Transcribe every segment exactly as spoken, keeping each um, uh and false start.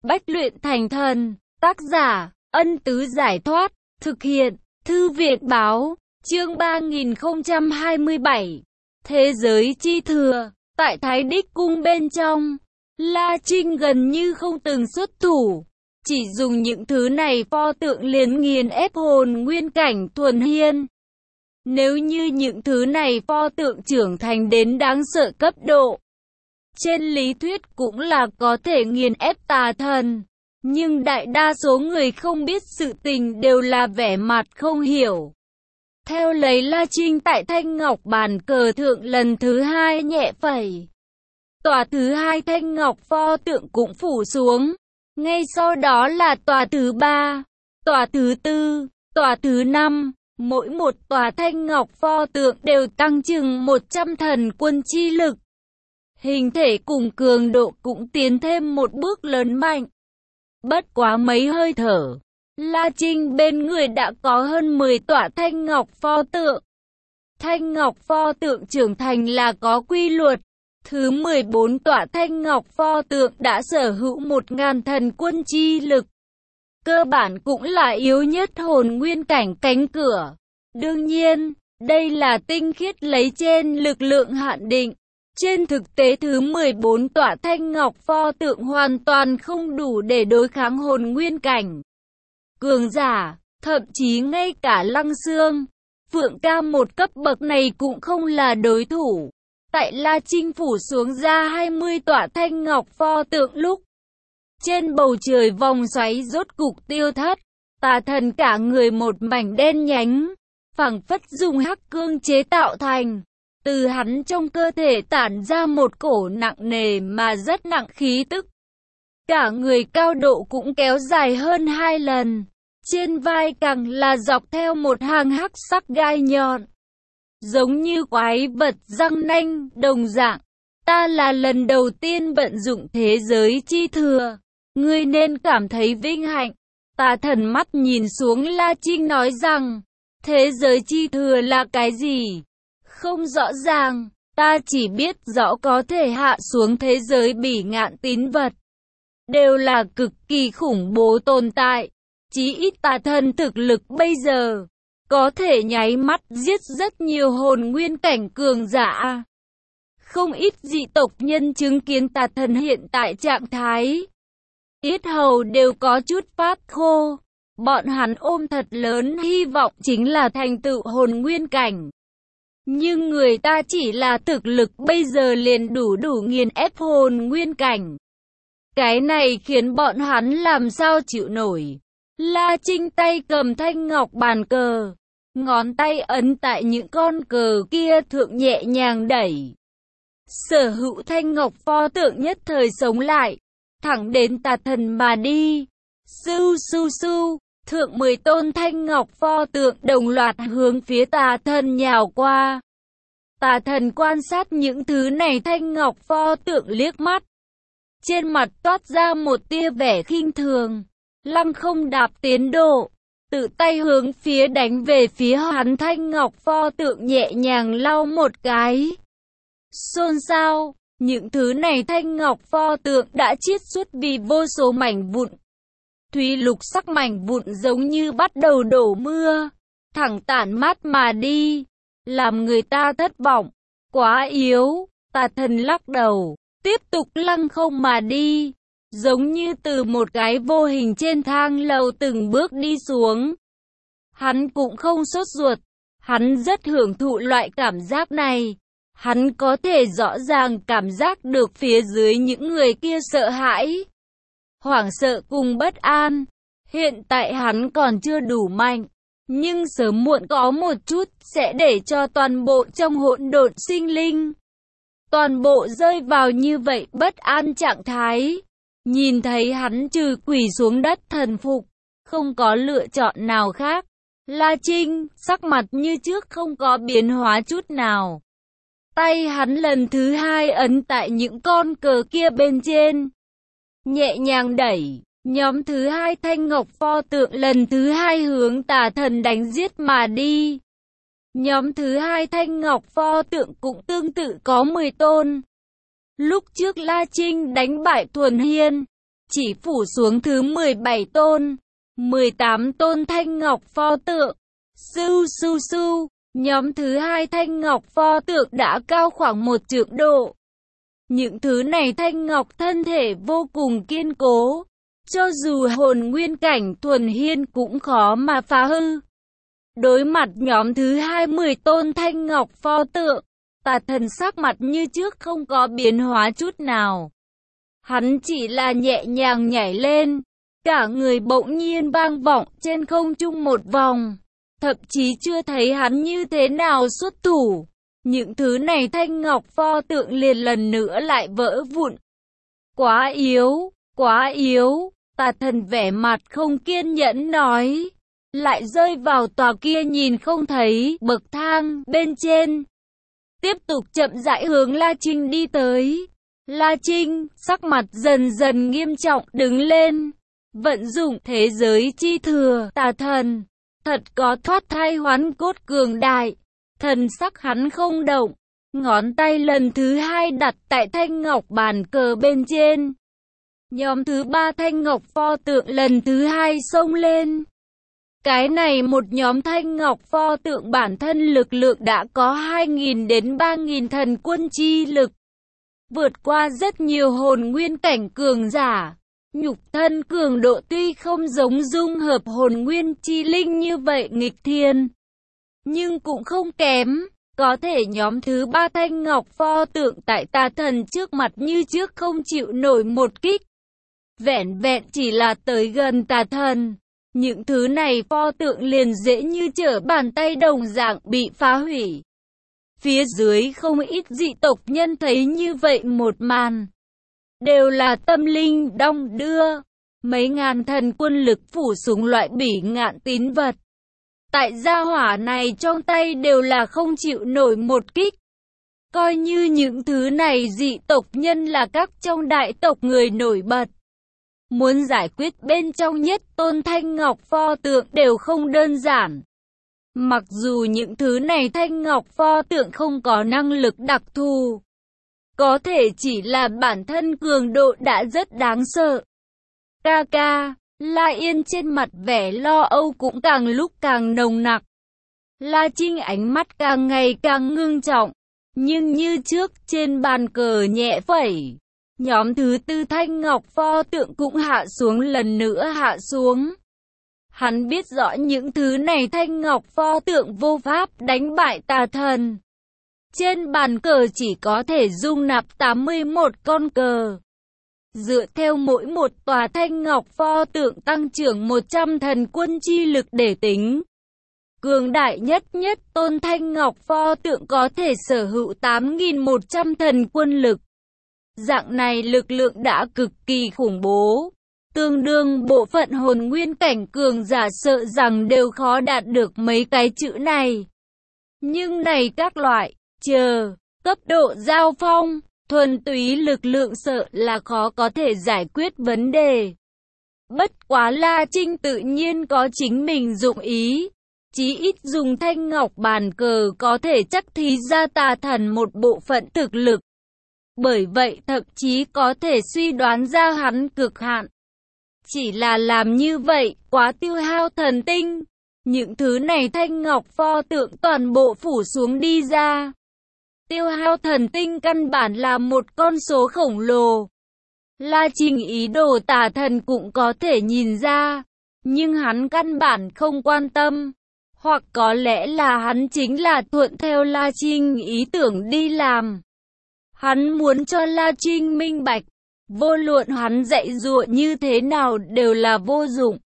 Bách luyện thành thần. Tác giả, Ân Tứ Giải Thoát. Thực hiện, Thư viện Báo. Chương ba nghìn không trăm hai mươi bảy. Thế giới chi thừa. Tại Thái Đích Cung bên trong, La Trinh gần như không từng xuất thủ. Chỉ dùng những thứ này pho tượng liền nghiền ép hồn nguyên cảnh thuần hiên. Nếu như những thứ này pho tượng trưởng thành đến đáng sợ cấp độ, trên lý thuyết cũng là có thể nghiền ép tà thần. Nhưng đại đa số người không biết sự tình đều là vẻ mặt không hiểu. Theo lấy La Trinh tại thanh ngọc bàn cờ thượng lần thứ hai nhẹ phẩy. Tòa thứ hai thanh ngọc pho tượng cũng phủ xuống. Ngay sau đó là tòa thứ ba, tòa thứ tư, tòa thứ năm. Mỗi một tòa thanh ngọc pho tượng đều tăng chừng một trăm thần quân chi lực. Hình thể cùng cường độ cũng tiến thêm một bước lớn mạnh. Bất quá mấy hơi thở, La Trinh bên người đã có hơn mười tòa thanh ngọc pho tượng. Thanh ngọc pho tượng trưởng thành là có quy luật. Thứ mười bốn tòa thanh ngọc pho tượng đã sở hữu một ngàn thần quân chi lực. Cơ bản cũng là yếu nhất hồn nguyên cảnh cánh cửa. Đương nhiên, đây là tinh khiết lấy trên lực lượng hạn định. Trên thực tế thứ mười bốn tòa thanh ngọc pho tượng hoàn toàn không đủ để đối kháng hồn nguyên cảnh cường giả, thậm chí ngay cả Lăng Xương, Phượng Ca một cấp bậc này cũng không là đối thủ. Tại La Trinh phủ xuống ra hai mươi tòa thanh ngọc pho tượng lúc, trên bầu trời vòng xoáy rốt cục tiêu thất, tà thần cả người một mảnh đen nhánh, phảng phất dùng hắc cương chế tạo thành. Từ hắn trong cơ thể tản ra một cổ nặng nề mà rất nặng khí tức. Cả người cao độ cũng kéo dài hơn hai lần. Trên vai càng là dọc theo một hàng hắc sắc gai nhọn. Giống như quái vật răng nanh đồng dạng. Ta là lần đầu tiên vận dụng thế giới chi thừa. Ngươi nên cảm thấy vinh hạnh. Tà thần mắt nhìn xuống La Trinh nói rằng, thế giới chi thừa là cái gì? Không rõ ràng, ta chỉ biết rõ có thể hạ xuống thế giới bỉ ngạn tín vật. Đều là cực kỳ khủng bố tồn tại. Chí ít tà thần thực lực bây giờ, có thể nháy mắt giết rất nhiều hồn nguyên cảnh cường giả. Không ít dị tộc nhân chứng kiến tà thần hiện tại trạng thái. Yết hầu đều có chút phát khô. Bọn hắn ôm thật lớn hy vọng chính là thành tựu hồn nguyên cảnh. Nhưng người ta chỉ là thực lực bây giờ liền đủ đủ nghiền ép hồn nguyên cảnh. Cái này khiến bọn hắn làm sao chịu nổi. La Trinh tay cầm thanh ngọc bàn cờ. Ngón tay ấn tại những con cờ kia thượng nhẹ nhàng đẩy. Sở hữu thanh ngọc pho tượng nhất thời sống lại. Thẳng đến tà thần mà đi. Su su su. Thượng mười tôn thanh ngọc pho tượng đồng loạt hướng phía tà thần nhào qua. Tà thần quan sát những thứ này thanh ngọc pho tượng liếc mắt. Trên mặt toát ra một tia vẻ khinh thường. Lăng không đạp tiến độ. Tự tay hướng phía đánh về phía hắn thanh ngọc pho tượng nhẹ nhàng lau một cái. Xôn xao. Những thứ này thanh ngọc pho tượng đã chiết xuất vì vô số mảnh vụn. Thúy lục sắc mảnh vụn giống như bắt đầu đổ mưa, thẳng tản mát mà đi, làm người ta thất vọng. Quá yếu, tà thần lắc đầu, tiếp tục lăng không mà đi, giống như từ một cái vô hình trên thang lầu từng bước đi xuống. Hắn cũng không sốt ruột, hắn rất hưởng thụ loại cảm giác này. Hắn có thể rõ ràng cảm giác được phía dưới những người kia sợ hãi, hoảng sợ cùng bất an. Hiện tại hắn còn chưa đủ mạnh, nhưng sớm muộn có một chút sẽ để cho toàn bộ trong hỗn độn sinh linh, toàn bộ rơi vào như vậy bất an trạng thái. Nhìn thấy hắn trừ quỳ xuống đất thần phục, không có lựa chọn nào khác. La Trinh, sắc mặt như trước không có biến hóa chút nào. Tay hắn lần thứ hai ấn tại những con cờ kia bên trên. Nhẹ nhàng đẩy, nhóm thứ hai thanh ngọc pho tượng lần thứ hai hướng tà thần đánh giết mà đi. Nhóm thứ hai thanh ngọc pho tượng cũng tương tự có mười tôn. Lúc trước La Trinh đánh bại Thuần Hiên, chỉ phủ xuống thứ mười bảy tôn, mười tám tôn thanh ngọc pho tượng. Su su su, nhóm thứ hai thanh ngọc pho tượng đã cao khoảng một trượng độ. Những thứ này thanh ngọc thân thể vô cùng kiên cố, cho dù hồn nguyên cảnh thuần hiên cũng khó mà phá hư. Đối mặt nhóm thứ hai mươi tôn thanh ngọc pho tượng, Tà Thần sắc mặt như trước không có biến hóa chút nào. Hắn chỉ là nhẹ nhàng nhảy lên, cả người bỗng nhiên vang vọng trên không trung một vòng. Thậm chí chưa thấy hắn như thế nào xuất thủ, những thứ này thanh ngọc pho tượng liền lần nữa lại vỡ vụn. Quá yếu, quá yếu, Tà Thần vẻ mặt không kiên nhẫn nói, lại rơi vào tòa kia nhìn không thấy bậc thang bên trên. Tiếp tục chậm rãi hướng La Trinh đi tới. La Trinh, sắc mặt dần dần nghiêm trọng đứng lên, vận dụng thế giới chi thừa. Tà Thần, thật có thoát thai hoán cốt cường đại. Thần sắc hắn không động, ngón tay lần thứ hai đặt tại thanh ngọc bàn cờ bên trên. Nhóm thứ ba thanh ngọc pho tượng lần thứ hai xông lên. Cái này một nhóm thanh ngọc pho tượng bản thân lực lượng đã có hai nghìn đến ba nghìn thần quân chi lực, vượt qua rất nhiều hồn nguyên cảnh cường giả. Nhục thân cường độ tuy không giống dung hợp hồn nguyên chi linh như vậy nghịch thiên, nhưng cũng không kém. Có thể nhóm thứ ba thanh ngọc pho tượng tại Tà Thần trước mặt như trước không chịu nổi một kích. Vẹn vẹn chỉ là tới gần Tà Thần, những thứ này pho tượng liền dễ như trở bàn tay đồng dạng bị phá hủy. Phía dưới không ít dị tộc nhân thấy như vậy một màn, đều là tâm linh đong đưa. Mấy ngàn thần quân lực phủ xuống loại bỉ ngạn tín vật, tại gia hỏa này trong tay đều là không chịu nổi một kích. Coi như những thứ này dị tộc nhân là các trong đại tộc người nổi bật, muốn giải quyết bên trong nhất tôn thanh ngọc pho tượng đều không đơn giản. Mặc dù những thứ này thanh ngọc pho tượng không có năng lực đặc thù, có thể chỉ là bản thân cường độ đã rất đáng sợ. Ca ca, La Yên trên mặt vẻ lo âu cũng càng lúc càng nồng nặc. La Trinh ánh mắt càng ngày càng ngưng trọng, nhưng như trước trên bàn cờ nhẹ phẩy. Nhóm thứ tư thanh ngọc pho tượng cũng hạ xuống lần nữa hạ xuống. Hắn biết rõ những thứ này thanh ngọc pho tượng vô pháp đánh bại Tà Thần. Trên bàn cờ chỉ có thể dung nạp tám mươi mốt con cờ. Dựa theo mỗi một tòa thanh ngọc pho tượng tăng trưởng một trăm thần quân chi lực để tính, cường đại nhất nhất tôn thanh ngọc pho tượng có thể sở hữu tám nghìn một trăm thần quân lực. Dạng này lực lượng đã cực kỳ khủng bố, tương đương bộ phận hồn nguyên cảnh cường giả sợ rằng đều khó đạt được mấy cái chữ này. Nhưng này các loại, chờ, cấp độ giao phong, thuần túy lực lượng sợ là khó có thể giải quyết vấn đề. Bất quá La Trinh tự nhiên có chính mình dụng ý, chí ít dùng thanh ngọc bàn cờ có thể chắc thí ra Tà Thần một bộ phận thực lực. Bởi vậy thậm chí có thể suy đoán ra hắn cực hạn. Chỉ là làm như vậy, quá tiêu hao thần tinh. Những thứ này thanh ngọc pho tượng toàn bộ phủ xuống đi ra. Tiêu hao thần tinh căn bản là một con số khổng lồ. La Trinh ý đồ Tà Thần cũng có thể nhìn ra, nhưng hắn căn bản không quan tâm. Hoặc có lẽ là hắn chính là thuận theo La Trinh ý tưởng đi làm. Hắn muốn cho La Trinh minh bạch, vô luận hắn dạy dụa như thế nào đều là vô dụng.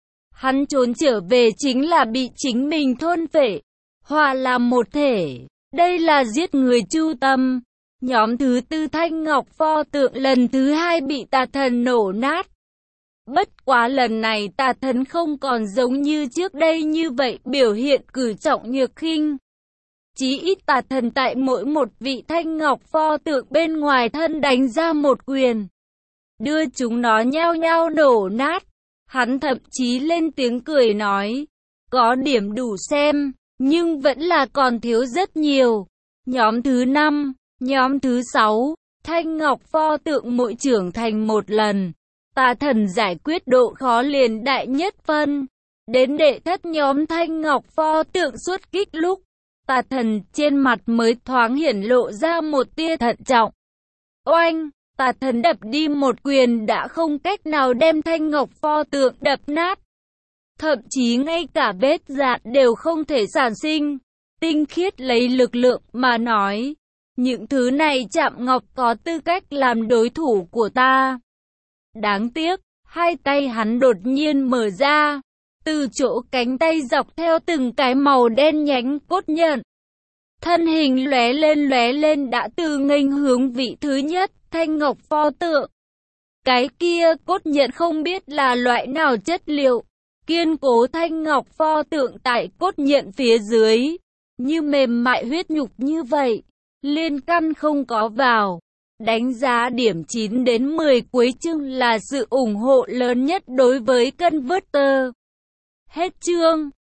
Hắn trốn trở về chính là bị chính mình thôn phệ, hòa làm một thể. Đây là giết người chu tâm. Nhóm thứ tư thanh ngọc pho tượng lần thứ hai bị Tà Thần nổ nát. Bất quá lần này Tà Thần không còn giống như trước đây như vậy biểu hiện cử trọng nhược khinh. Chí ít Tà Thần tại mỗi một vị thanh ngọc pho tượng bên ngoài thân đánh ra một quyền, đưa chúng nó nhao nhao nổ nát. Hắn thậm chí lên tiếng cười nói, có điểm đủ xem, nhưng vẫn là còn thiếu rất nhiều. Nhóm thứ năm, nhóm thứ sáu, thanh ngọc pho tượng mỗi trưởng thành một lần, Tà thần giải quyết độ khó liền đại nhất phân. Đến đệ thất nhóm thanh ngọc pho tượng xuất kích lúc, tà thần trên mặt mới thoáng hiển lộ ra một tia thận trọng. Oanh! Tà thần đập đi một quyền đã không cách nào đem thanh ngọc pho tượng đập nát. Thậm chí ngay cả vết rạn đều không thể sản sinh. Tinh khiết lấy lực lượng mà nói. Những thứ này Trạm Ngọc có tư cách làm đối thủ của ta. Đáng tiếc, hai tay hắn đột nhiên mở ra. Từ chỗ cánh tay dọc theo từng cái màu đen nhánh cốt nhận. Thân hình lóe lên lóe lên đã từ nghênh hướng vị thứ nhất, thanh ngọc pho tượng. Cái kia cốt nhận không biết là loại nào chất liệu. Kiên cố thanh ngọc pho tượng tại cốt nhận phía dưới. Như mềm mại huyết nhục như vậy. Liên căn không có vào. Đánh giá điểm chín đến mười cuối chương là sự ủng hộ lớn nhất đối với Converter. Hết chương.